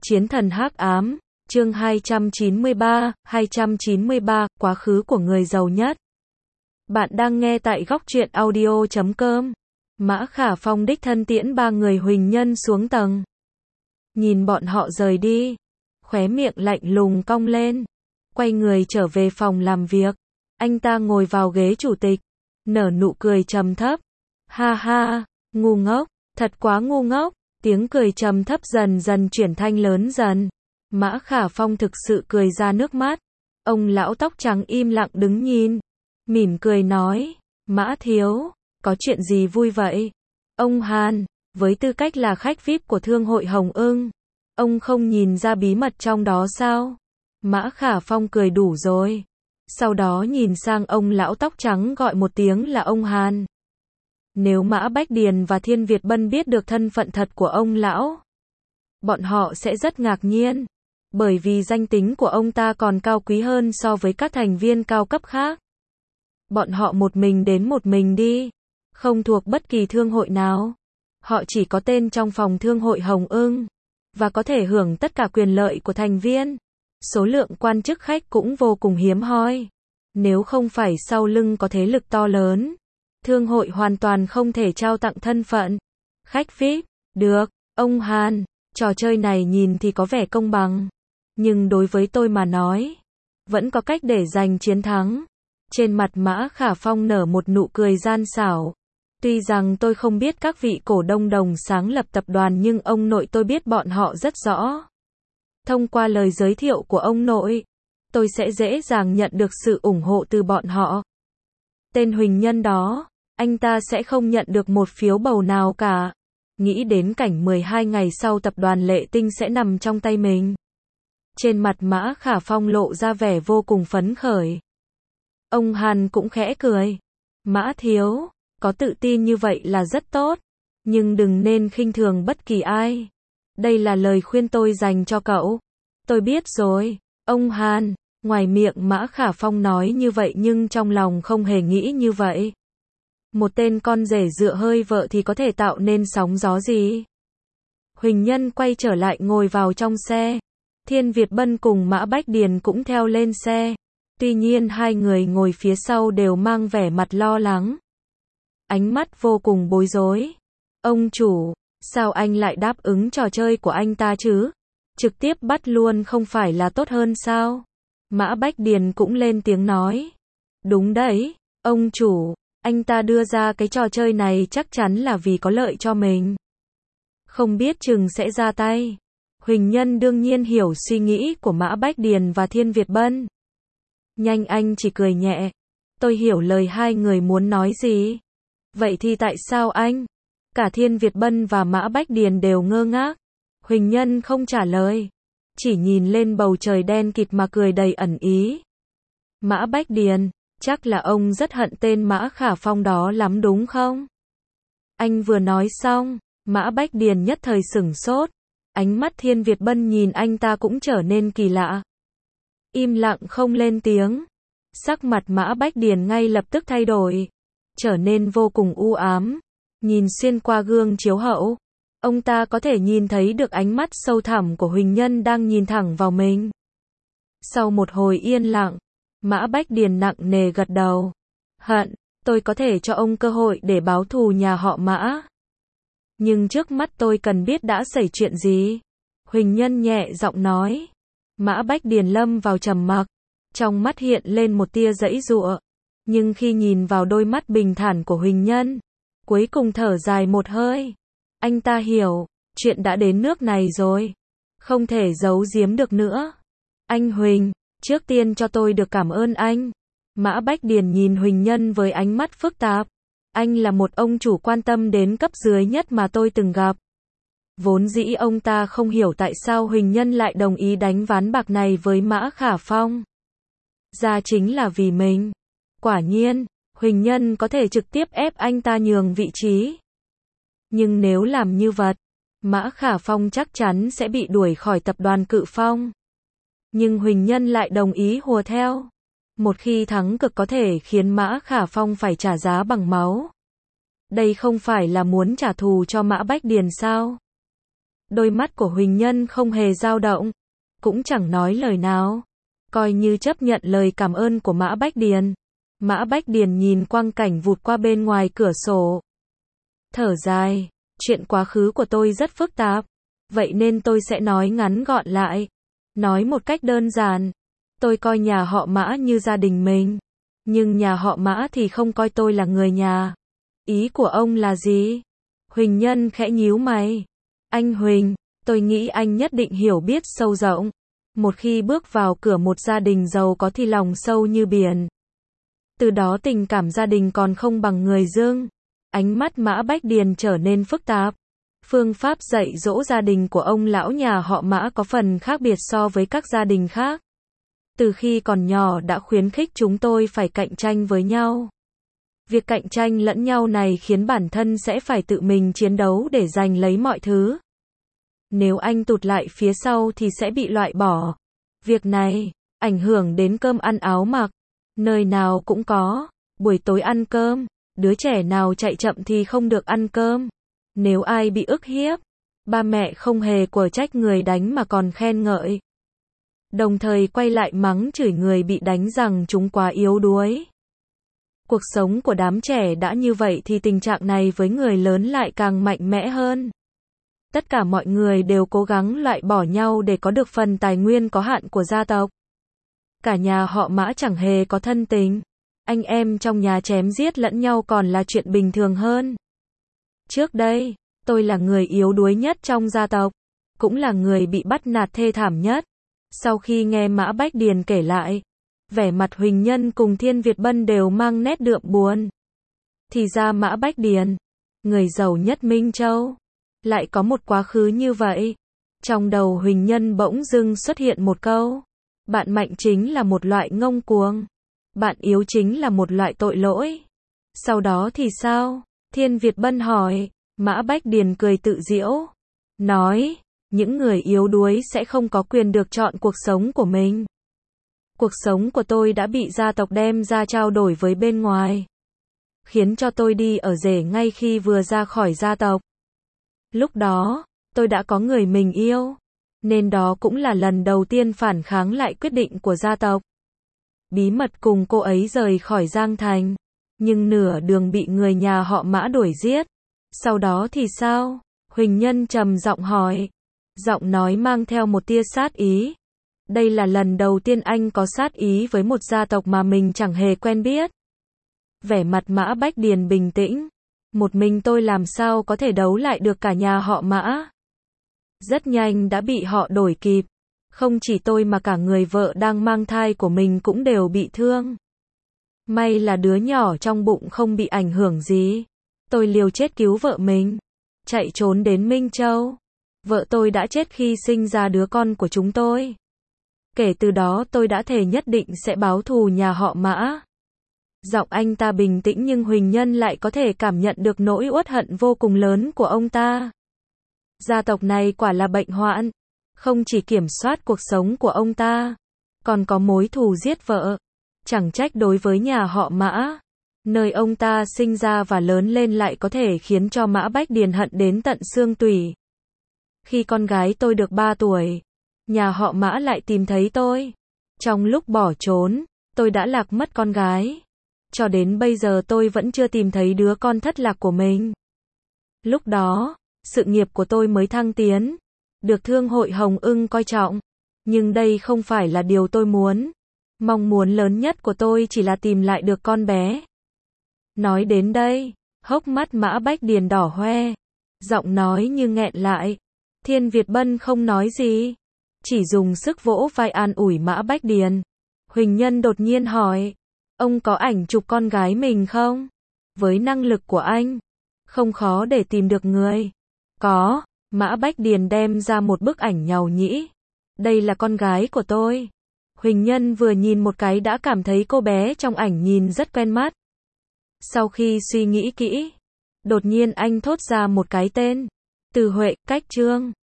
Chiến thần hắc ám, chương 293, quá khứ của người giàu nhất. Bạn đang nghe tại góc truyện audio.com. Mã Khả Phong đích thân tiễn ba người Huỳnh Nhân xuống tầng. Nhìn bọn họ rời đi, khóe miệng lạnh lùng cong lên, quay người trở về phòng làm việc. Anh ta ngồi vào ghế chủ tịch, nở nụ cười trầm thấp. Ha ha, ngu ngốc, thật quá ngu ngốc. Tiếng cười trầm thấp dần dần chuyển thành lớn dần. Mã Khả Phong thực sự cười ra nước mắt. Ông lão tóc trắng im lặng đứng nhìn, mỉm cười nói, Mã thiếu, có chuyện gì vui vậy? Ông Hàn, với tư cách là khách VIP của Thương hội Hồng Ưng, ông không nhìn ra bí mật trong đó sao? Mã Khả Phong cười đủ rồi. Sau đó nhìn sang ông lão tóc trắng gọi một tiếng là ông Hàn. Nếu Mã Bách Điền và Thiên Việt Bân biết được thân phận thật của ông lão, bọn họ sẽ rất ngạc nhiên, bởi vì danh tính của ông ta còn cao quý hơn so với các thành viên cao cấp khác. Bọn họ một mình đến một mình đi, không thuộc bất kỳ thương hội nào. Họ chỉ có tên trong phòng Thương hội Hồng Ưng, và có thể hưởng tất cả quyền lợi của thành viên. Số lượng quan chức khách cũng vô cùng hiếm hoi. Nếu không phải sau lưng có thế lực to lớn, Thương hội hoàn toàn không thể trao tặng thân phận khách VIP. Được, ông Hàn, trò chơi này nhìn thì có vẻ công bằng, nhưng đối với tôi mà nói, vẫn có cách để giành chiến thắng. Trên mặt Mã Khả Phong nở một nụ cười gian xảo. Tuy rằng tôi không biết các vị cổ đông đồng sáng lập tập đoàn, nhưng ông nội tôi biết bọn họ rất rõ. Thông qua lời giới thiệu của ông nội, tôi sẽ dễ dàng nhận được sự ủng hộ từ bọn họ. Tên Huỳnh Nhân đó, anh ta sẽ không nhận được một phiếu bầu nào cả. Nghĩ đến cảnh 12 ngày sau tập đoàn Lệ Tinh sẽ nằm trong tay mình, trên mặt Mã Khả Phong lộ ra vẻ vô cùng phấn khởi. Ông Hàn cũng khẽ cười. Mã thiếu, có tự tin như vậy là rất tốt, nhưng đừng nên khinh thường bất kỳ ai. Đây là lời khuyên tôi dành cho cậu. Tôi biết rồi, ông Hàn. Ngoài miệng Mã Khả Phong nói như vậy nhưng trong lòng không hề nghĩ như vậy. Một tên con rể dựa hơi vợ thì có thể tạo nên sóng gió gì? Huỳnh Nhân quay trở lại ngồi vào trong xe. Thiên Việt Bân cùng Mã Bách Điền cũng theo lên xe. Tuy nhiên hai người ngồi phía sau đều mang vẻ mặt lo lắng, ánh mắt vô cùng bối rối. Ông chủ, sao anh lại đáp ứng trò chơi của anh ta chứ? Trực tiếp bắt luôn không phải là tốt hơn sao? Mã Bách Điền cũng lên tiếng nói. Đúng đấy, ông chủ, anh ta đưa ra cái trò chơi này chắc chắn là vì có lợi cho mình. Không biết chừng sẽ ra tay. Huỳnh Nhân đương nhiên hiểu suy nghĩ của Mã Bách Điền và Thiên Việt Bân. Nhanh anh chỉ cười nhẹ. Tôi hiểu lời hai người muốn nói gì. Vậy thì tại sao anh? Cả Thiên Việt Bân và Mã Bách Điền đều ngơ ngác. Huỳnh Nhân không trả lời, chỉ nhìn lên bầu trời đen kịt mà cười đầy ẩn ý. Mã Bách Điền, chắc là ông rất hận tên Mã Khả Phong đó lắm đúng không? Anh vừa nói xong, Mã Bách Điền nhất thời sửng sốt. Ánh mắt Thiên Việt Bân nhìn anh ta cũng trở nên kỳ lạ. Im lặng không lên tiếng. Sắc mặt Mã Bách Điền ngay lập tức thay đổi, trở nên vô cùng u ám. Nhìn xuyên qua gương chiếu hậu, ông ta có thể nhìn thấy được ánh mắt sâu thẳm của Huỳnh Nhân đang nhìn thẳng vào mình. Sau một hồi yên lặng, Mã Bách Điền nặng nề gật đầu. Hận, tôi có thể cho ông cơ hội để báo thù nhà họ Mã. Nhưng trước mắt tôi cần biết đã xảy chuyện gì. Huỳnh Nhân nhẹ giọng nói. Mã Bách Điền lâm vào trầm mặc, trong mắt hiện lên một tia giãy giụa. Nhưng khi nhìn vào đôi mắt bình thản của Huỳnh Nhân, cuối cùng thở dài một hơi. Anh ta hiểu, chuyện đã đến nước này rồi, không thể giấu giếm được nữa. Anh Huỳnh, trước tiên cho tôi được cảm ơn anh. Mã Bách Điền nhìn Huỳnh Nhân với ánh mắt phức tạp. Anh là một ông chủ quan tâm đến cấp dưới nhất mà tôi từng gặp. Vốn dĩ ông ta không hiểu tại sao Huỳnh Nhân lại đồng ý đánh ván bạc này với Mã Khả Phong. Ra chính là vì mình. Quả nhiên, Huỳnh Nhân có thể trực tiếp ép anh ta nhường vị trí. Nhưng nếu làm như vậy, Mã Khả Phong chắc chắn sẽ bị đuổi khỏi tập đoàn Cự Phong. Nhưng Huỳnh Nhân lại đồng ý hùa theo. Một khi thắng cực có thể khiến Mã Khả Phong phải trả giá bằng máu. Đây không phải là muốn trả thù cho Mã Bách Điền sao? Đôi mắt của Huỳnh Nhân không hề dao động, cũng chẳng nói lời nào, coi như chấp nhận lời cảm ơn của Mã Bách Điền. Mã Bách Điền nhìn quang cảnh vụt qua bên ngoài cửa sổ. Thở dài, chuyện quá khứ của tôi rất phức tạp, vậy nên tôi sẽ nói ngắn gọn lại. Nói một cách đơn giản, tôi coi nhà họ Mã như gia đình mình, nhưng nhà họ Mã thì không coi tôi là người nhà. Ý của ông là gì? Huỳnh Nhân khẽ nhíu mày. Anh Huỳnh, tôi nghĩ anh nhất định hiểu biết sâu rộng. Một khi bước vào cửa một gia đình giàu có thì lòng sâu như biển. Từ đó tình cảm gia đình còn không bằng người dưng. Ánh mắt Mã Bách Điền trở nên phức tạp. Phương pháp dạy dỗ gia đình của ông lão nhà họ Mã có phần khác biệt so với các gia đình khác. Từ khi còn nhỏ đã khuyến khích chúng tôi phải cạnh tranh với nhau. Việc cạnh tranh lẫn nhau này khiến bản thân sẽ phải tự mình chiến đấu để giành lấy mọi thứ. Nếu anh tụt lại phía sau thì sẽ bị loại bỏ. Việc này ảnh hưởng đến cơm ăn áo mặc. Nơi nào cũng có. Buổi tối ăn cơm, đứa trẻ nào chạy chậm thì không được ăn cơm. Nếu ai bị ức hiếp, ba mẹ không hề quở trách người đánh mà còn khen ngợi. Đồng thời quay lại mắng chửi người bị đánh rằng chúng quá yếu đuối. Cuộc sống của đám trẻ đã như vậy thì tình trạng này với người lớn lại càng mạnh mẽ hơn. Tất cả mọi người đều cố gắng loại bỏ nhau để có được phần tài nguyên có hạn của gia tộc. Cả nhà họ Mã chẳng hề có thân tình. Anh em trong nhà chém giết lẫn nhau còn là chuyện bình thường hơn. Trước đây, tôi là người yếu đuối nhất trong gia tộc, cũng là người bị bắt nạt thê thảm nhất. Sau khi nghe Mã Bách Điền kể lại, vẻ mặt Huỳnh Nhân cùng Thiên Việt Bân đều mang nét đượm buồn. Thì ra Mã Bách Điền, người giàu nhất Minh Châu, lại có một quá khứ như vậy. Trong đầu Huỳnh Nhân bỗng dưng xuất hiện một câu. Bạn mạnh chính là một loại ngông cuồng. Bạn yếu chính là một loại tội lỗi. Sau đó thì sao? Thiên Việt Bân hỏi. Mã Bách Điền cười tự giễu. Nói, những người yếu đuối sẽ không có quyền được chọn cuộc sống của mình. Cuộc sống của tôi đã bị gia tộc đem ra trao đổi với bên ngoài. Khiến cho tôi đi ở rể ngay khi vừa ra khỏi gia tộc. Lúc đó, tôi đã có người mình yêu. Nên đó cũng là lần đầu tiên phản kháng lại quyết định của gia tộc. Bí mật cùng cô ấy rời khỏi Giang Thành. Nhưng nửa đường bị người nhà họ Mã đuổi giết. Sau đó thì sao? Huỳnh Nhân trầm giọng hỏi. Giọng nói mang theo một tia sát ý. Đây là lần đầu tiên anh có sát ý với một gia tộc mà mình chẳng hề quen biết. Vẻ mặt Mã Bách Điền bình tĩnh. Một mình tôi làm sao có thể đấu lại được cả nhà họ Mã. Rất nhanh đã bị họ đuổi kịp. Không chỉ tôi mà cả người vợ đang mang thai của mình cũng đều bị thương. May là đứa nhỏ trong bụng không bị ảnh hưởng gì. Tôi liều chết cứu vợ mình. Chạy trốn đến Minh Châu. Vợ tôi đã chết khi sinh ra đứa con của chúng tôi. Kể từ đó tôi đã thề nhất định sẽ báo thù nhà họ Mã. Giọng anh ta bình tĩnh nhưng Huỳnh Nhân lại có thể cảm nhận được nỗi uất hận vô cùng lớn của ông ta. Gia tộc này quả là bệnh hoạn. Không chỉ kiểm soát cuộc sống của ông ta, còn có mối thù giết vợ. Chẳng trách đối với nhà họ Mã, nơi ông ta sinh ra và lớn lên lại có thể khiến cho Mã Bách Điền hận đến tận xương tủy. Khi con gái tôi được 3 tuổi, nhà họ Mã lại tìm thấy tôi. Trong lúc bỏ trốn, tôi đã lạc mất con gái. Cho đến bây giờ tôi vẫn chưa tìm thấy đứa con thất lạc của mình. Lúc đó, sự nghiệp của tôi mới thăng tiến, được Thương hội Hồng Ưng coi trọng. Nhưng đây không phải là điều tôi muốn. Mong muốn lớn nhất của tôi chỉ là tìm lại được con bé. Nói đến đây, hốc mắt Mã Bách Điền đỏ hoe. Giọng nói như nghẹn lại. Thiên Việt Bân không nói gì. Chỉ dùng sức vỗ vai an ủi Mã Bách Điền. Huỳnh Nhân đột nhiên hỏi. Ông có ảnh chụp con gái mình không? Với năng lực của anh, không khó để tìm được người. Có. Mã Bách Điền đem ra một bức ảnh nhàu nhĩ. Đây là con gái của tôi. Huỳnh Nhân vừa nhìn một cái đã cảm thấy cô bé trong ảnh nhìn rất quen mắt. Sau khi suy nghĩ kỹ, đột nhiên anh thốt ra một cái tên. Từ Huệ, Cách Trương.